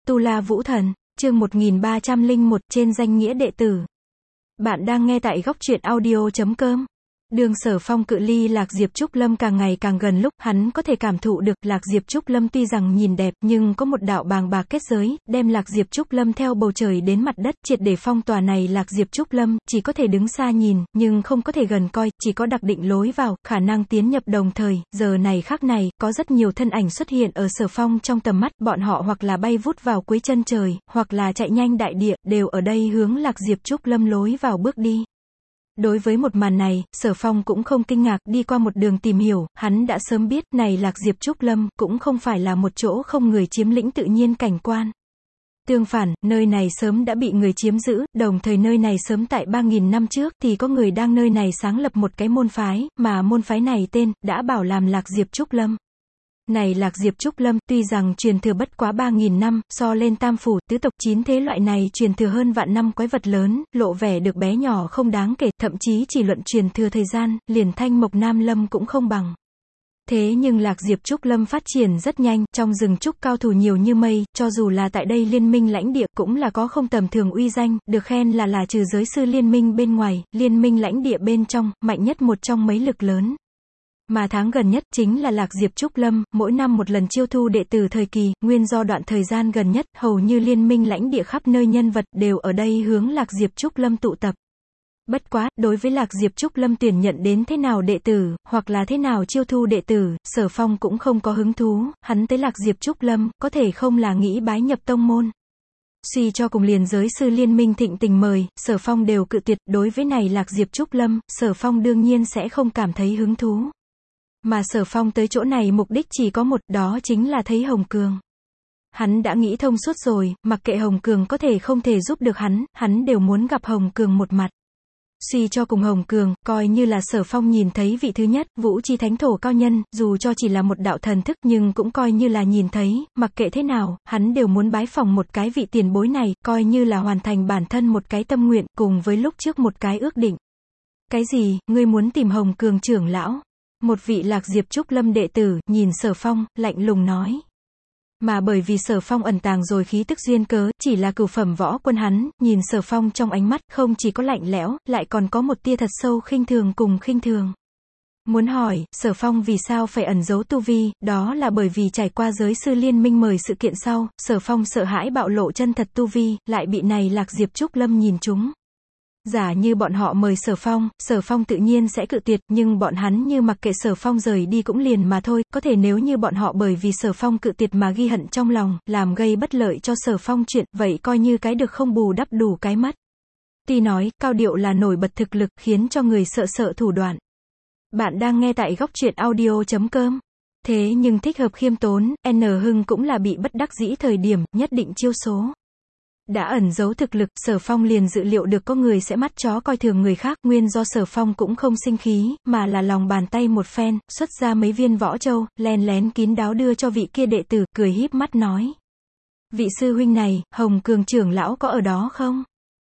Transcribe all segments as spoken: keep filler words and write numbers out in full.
Tu La Vũ Thần, chương một nghìn ba trăm lẻ một, trên danh nghĩa đệ tử. Bạn đang nghe tại góc truyện audio chấm com. Đường Sở Phong cự ly Lạc Diệp Trúc Lâm càng ngày càng gần, lúc hắn có thể cảm thụ được Lạc Diệp Trúc Lâm tuy rằng nhìn đẹp nhưng có một đạo bàng bạc kết giới, đem Lạc Diệp Trúc Lâm theo bầu trời đến mặt đất, triệt để phong tỏa này Lạc Diệp Trúc Lâm, chỉ có thể đứng xa nhìn, nhưng không có thể gần coi, chỉ có đặc định lối vào, khả năng tiến nhập đồng thời, giờ này khắc này, có rất nhiều thân ảnh xuất hiện ở Sở Phong trong tầm mắt, bọn họ hoặc là bay vút vào cuối chân trời, hoặc là chạy nhanh đại địa, đều ở đây hướng Lạc Diệp Trúc Lâm lối vào bước đi. Đối với một màn này, Sở Phong cũng không kinh ngạc, đi qua một đường tìm hiểu, hắn đã sớm biết, này Lạc Diệp Trúc Lâm, cũng không phải là một chỗ không người chiếm lĩnh tự nhiên cảnh quan. Tương phản, nơi này sớm đã bị người chiếm giữ, đồng thời nơi này sớm tại ba nghìn năm trước, thì có người đang nơi này sáng lập một cái môn phái, mà môn phái này tên, đã bảo làm Lạc Diệp Trúc Lâm. Này Lạc Diệp Trúc Lâm, tuy rằng truyền thừa bất quá ba nghìn năm, so lên tam phủ, tứ tộc chín thế loại này truyền thừa hơn vạn năm quái vật lớn, lộ vẻ được bé nhỏ không đáng kể, thậm chí chỉ luận truyền thừa thời gian, liền Thanh Mộc Nam Lâm cũng không bằng. Thế nhưng Lạc Diệp Trúc Lâm phát triển rất nhanh, trong rừng trúc cao thủ nhiều như mây, cho dù là tại đây liên minh lãnh địa cũng là có không tầm thường uy danh, được khen là là trừ giới sư liên minh bên ngoài, liên minh lãnh địa bên trong, mạnh nhất một trong mấy lực lớn. Mà tháng gần nhất chính là Lạc Diệp Trúc Lâm, mỗi năm một lần chiêu thu đệ tử thời kỳ, nguyên do đoạn thời gian gần nhất, hầu như liên minh lãnh địa khắp nơi nhân vật đều ở đây hướng Lạc Diệp Trúc Lâm tụ tập. Bất quá, đối với Lạc Diệp Trúc Lâm tuyển nhận đến thế nào đệ tử, hoặc là thế nào chiêu thu đệ tử, Sở Phong cũng không có hứng thú, hắn tới Lạc Diệp Trúc Lâm, có thể không là nghĩ bái nhập tông môn. Suy cho cùng liền giới sư liên minh thịnh tình mời, Sở Phong đều cự tuyệt, đối với này Lạc Diệp Trúc Lâm, Sở Phong đương nhiên sẽ không cảm thấy hứng thú. Mà Sở Phong tới chỗ này mục đích chỉ có một, đó chính là thấy Hồng Cường. Hắn đã nghĩ thông suốt rồi, mặc kệ Hồng Cường có thể không thể giúp được hắn, hắn đều muốn gặp Hồng Cường một mặt. Suy cho cùng Hồng Cường, coi như là Sở Phong nhìn thấy vị thứ nhất, Vũ Chi Thánh Thổ cao nhân, dù cho chỉ là một đạo thần thức nhưng cũng coi như là nhìn thấy, mặc kệ thế nào, hắn đều muốn bái phỏng một cái vị tiền bối này, coi như là hoàn thành bản thân một cái tâm nguyện, cùng với lúc trước một cái ước định. Cái gì, ngươi muốn tìm Hồng Cường trưởng lão? Một vị Lạc Diệp Trúc Lâm đệ tử, nhìn Sở Phong, lạnh lùng nói. Mà bởi vì Sở Phong ẩn tàng rồi khí tức duyên cớ, chỉ là cửu phẩm võ quân hắn, nhìn Sở Phong trong ánh mắt, không chỉ có lạnh lẽo, lại còn có một tia thật sâu khinh thường cùng khinh thường. Muốn hỏi, Sở Phong vì sao phải ẩn giấu tu vi, đó là bởi vì trải qua giới sư liên minh mời sự kiện sau, Sở Phong sợ hãi bạo lộ chân thật tu vi, lại bị này Lạc Diệp Trúc Lâm nhìn trúng. Giả như bọn họ mời Sở Phong, Sở Phong tự nhiên sẽ cự tuyệt, nhưng bọn hắn như mặc kệ Sở Phong rời đi cũng liền mà thôi, có thể nếu như bọn họ bởi vì Sở Phong cự tuyệt mà ghi hận trong lòng, làm gây bất lợi cho Sở Phong chuyện, vậy coi như cái được không bù đắp đủ cái mất. Tuy nói, cao điệu là nổi bật thực lực, khiến cho người sợ sợ thủ đoạn. Bạn đang nghe tại góc truyện audio chấm com. Thế nhưng thích hợp khiêm tốn, N Hưng cũng là bị bất đắc dĩ thời điểm, nhất định chiêu số. Đã ẩn giấu thực lực, Sở Phong liền dự liệu được có người sẽ mắt chó coi thường người khác, nguyên do Sở Phong cũng không sinh khí, mà là lòng bàn tay một phen, xuất ra mấy viên võ châu, len lén kín đáo đưa cho vị kia đệ tử, cười híp mắt nói. Vị sư huynh này, Hồng Cường trưởng lão có ở đó không?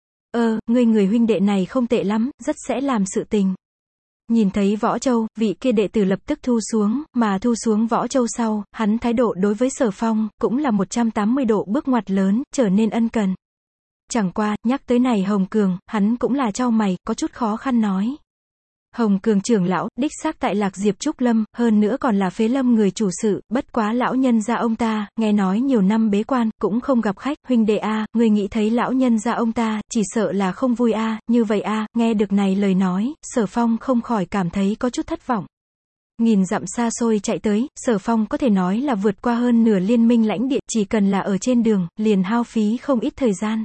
Ơ, ngươi người huynh đệ này không tệ lắm, rất sẽ làm sự tình. Nhìn thấy võ châu, vị kia đệ tử lập tức thu xuống, mà thu xuống võ châu sau, hắn thái độ đối với Sở Phong, cũng là một trăm tám mươi độ bước ngoặt lớn, trở nên ân cần. Chẳng qua, nhắc tới này Hồng Cường, hắn cũng là chau mày, có chút khó khăn nói. Hồng Cường trưởng lão, đích xác tại Lạc Diệp Trúc Lâm, hơn nữa còn là phế lâm người chủ sự, bất quá lão nhân gia ông ta, nghe nói nhiều năm bế quan, cũng không gặp khách, huynh đệ a, người nghĩ thấy lão nhân gia ông ta, chỉ sợ là không vui a, như vậy a, nghe được này lời nói, Sở Phong không khỏi cảm thấy có chút thất vọng. Nghìn dặm xa xôi chạy tới, Sở Phong có thể nói là vượt qua hơn nửa liên minh lãnh địa, chỉ cần là ở trên đường, liền hao phí không ít thời gian.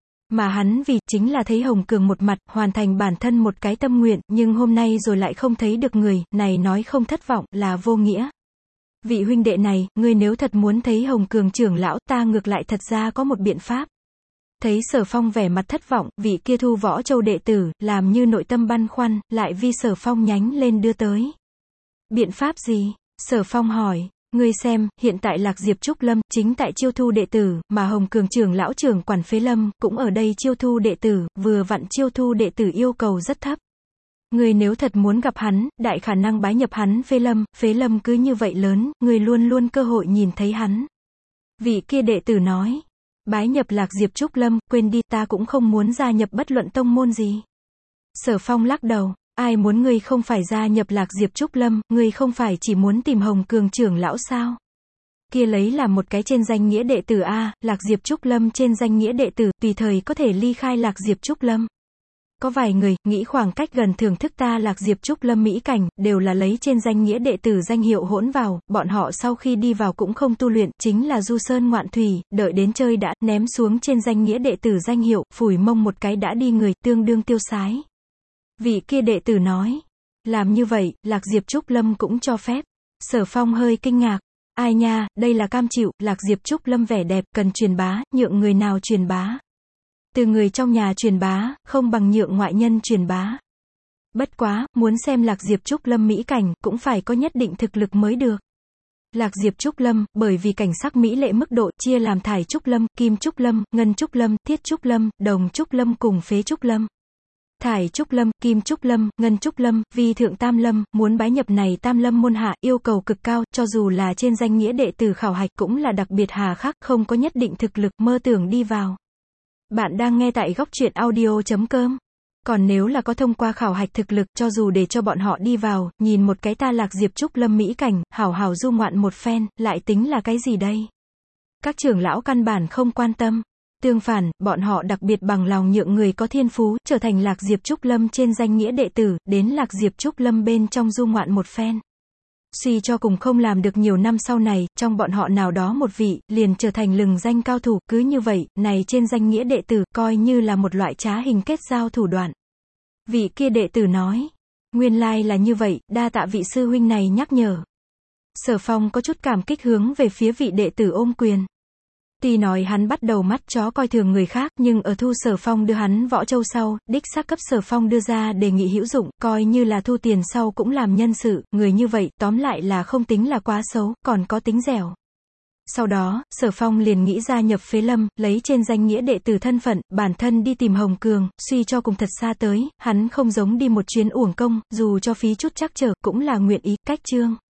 Mà hắn vì, chính là thấy Hồng Cường một mặt, hoàn thành bản thân một cái tâm nguyện, nhưng hôm nay rồi lại không thấy được người, này nói không thất vọng, là vô nghĩa. Vị huynh đệ này, ngươi nếu thật muốn thấy Hồng Cường trưởng lão, ta ngược lại thật ra có một biện pháp. Thấy Sở Phong vẻ mặt thất vọng, vị kia thu võ châu đệ tử, làm như nội tâm băn khoăn, lại vi Sở Phong nhánh lên đưa tới. Biện pháp gì? Sở Phong hỏi. Ngươi xem, hiện tại Lạc Diệp Trúc Lâm, chính tại chiêu thu đệ tử, mà Hồng Cường trưởng lão trưởng quản phế lâm, cũng ở đây chiêu thu đệ tử, vừa vặn chiêu thu đệ tử yêu cầu rất thấp. Ngươi nếu thật muốn gặp hắn, đại khả năng bái nhập hắn phế lâm, phế lâm cứ như vậy lớn, ngươi luôn luôn cơ hội nhìn thấy hắn. Vị kia đệ tử nói, Bái nhập Lạc Diệp Trúc Lâm, quên đi, ta cũng không muốn gia nhập bất luận tông môn gì. Sở Phong lắc đầu, ai muốn ngươi không phải gia nhập Lạc Diệp Trúc Lâm, ngươi không phải chỉ muốn tìm Hồng Cường trưởng lão sao? Kia lấy là một cái trên danh nghĩa đệ tử a, Lạc Diệp Trúc Lâm trên danh nghĩa đệ tử, tùy thời có thể ly khai Lạc Diệp Trúc Lâm. Có vài người, nghĩ khoảng cách gần thưởng thức ta Lạc Diệp Trúc Lâm mỹ cảnh, đều là lấy trên danh nghĩa đệ tử danh hiệu hỗn vào, bọn họ sau khi đi vào cũng không tu luyện, chính là du sơn ngoạn thủy, đợi đến chơi đã, ném xuống trên danh nghĩa đệ tử danh hiệu, phủi mông một cái đã đi người, tương đương tiêu sái. Vị kia đệ tử nói, làm như vậy, Lạc Diệp Trúc Lâm cũng cho phép. Sở Phong hơi kinh ngạc, ai nha, đây là cam chịu, Lạc Diệp Trúc Lâm vẻ đẹp, cần truyền bá, nhượng người nào truyền bá. Từ người trong nhà truyền bá, không bằng nhượng ngoại nhân truyền bá. Bất quá, muốn xem Lạc Diệp Trúc Lâm mỹ cảnh, cũng phải có nhất định thực lực mới được. Lạc Diệp Trúc Lâm, bởi vì cảnh sắc mỹ lệ mức độ, chia làm thải Trúc Lâm, kim Trúc Lâm, ngân Trúc Lâm, thiết Trúc Lâm, đồng Trúc Lâm cùng phế Trúc Lâm. Thải Trúc Lâm, kim Trúc Lâm, ngân Trúc Lâm, vi thượng Tam Lâm, muốn bái nhập này Tam Lâm môn hạ, yêu cầu cực cao, cho dù là trên danh nghĩa đệ tử khảo hạch cũng là đặc biệt hà khắc, không có nhất định thực lực, mơ tưởng đi vào. Bạn đang nghe tại góc truyện audio chấm com. Còn nếu là có thông qua khảo hạch thực lực, cho dù để cho bọn họ đi vào, nhìn một cái ta Lạc Diệp Trúc Lâm mỹ cảnh, hảo hảo du ngoạn một phen, lại tính là cái gì đây? Các trưởng lão căn bản không quan tâm. Tương phản, bọn họ đặc biệt bằng lòng nhượng người có thiên phú, trở thành Lạc Diệp Trúc Lâm trên danh nghĩa đệ tử, đến Lạc Diệp Trúc Lâm bên trong du ngoạn một phen. Suy cho cùng không làm được nhiều năm sau này, trong bọn họ nào đó một vị, liền trở thành lừng danh cao thủ, cứ như vậy, này trên danh nghĩa đệ tử, coi như là một loại trá hình kết giao thủ đoạn. Vị kia đệ tử nói, nguyên lai là như vậy, đa tạ vị sư huynh này nhắc nhở. Sở Phong có chút cảm kích hướng về phía vị đệ tử ôm quyền. Tuy nói hắn bắt đầu mắt chó coi thường người khác, nhưng ở thu Sở Phong đưa hắn Võ Châu sau, đích xác cấp Sở Phong đưa ra đề nghị hữu dụng, coi như là thu tiền sau cũng làm nhân sự, người như vậy, tóm lại là không tính là quá xấu, còn có tính dẻo. Sau đó, Sở Phong liền nghĩ gia nhập Phế Lâm, lấy trên danh nghĩa đệ tử thân phận, bản thân đi tìm Hồng Cường, suy cho cùng thật xa tới, hắn không giống đi một chuyến uổng công, dù cho phí chút trắc trở, cũng là nguyện ý, cách chương.